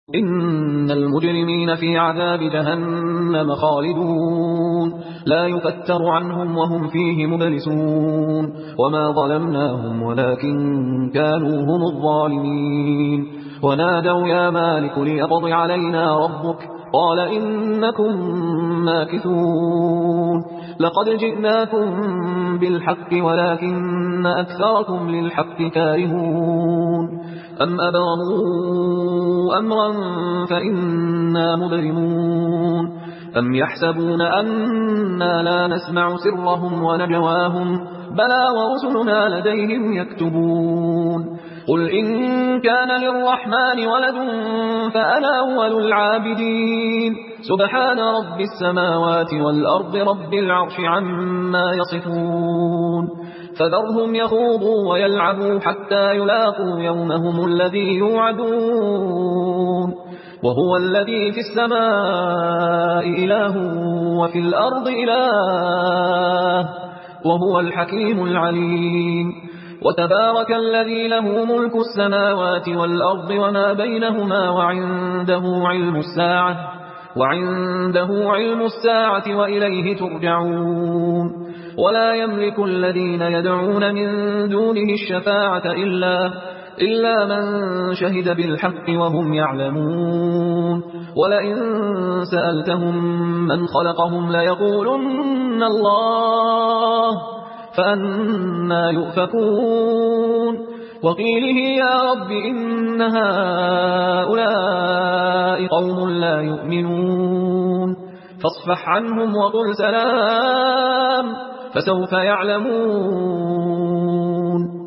إن المجرمين في عذاب جهنم خالدون لا يفتر عنهم وهم فيه مبلسون وما ظلمناهم ولكن كانوا هم الظالمين ونادوا يا مالك ليقض علينا ربك قال إنكم ماكثون لقد جئناكم بالحق ولكن أكثركم للحق كارهون أم أبرموا أمرا فإنا مبرمون أم يحسبون أننا لا نسمع سرهم ونجواهم بلى ورسلنا لديهم يكتبون قل إن كان للرحمن ولد فأنا أول العابدين سبحان رب السماوات والأرض رب العرش عما يصفون فذرهم يخوضوا ويلعبوا حتى يلاقوا يومهم الذي يوعدون وهو الذي في السماء إله وفي الأرض إله وهو الحكيم العليم وتبارك الذي له ملك السماوات والأرض وما بينهما وعنده علم الساعة وإليه ترجعون ولا يملك الذين يدعون من دونه الشفاعة إلا من شهد بالحق وهم يعلمون ولئن سألتهم من خلقهم ليقولن الله فأنى يؤفكون وقيله يا رب إن هؤلاء قوم لا يؤمنون فاصفح عنهم وقل سلام فسوف يعلمون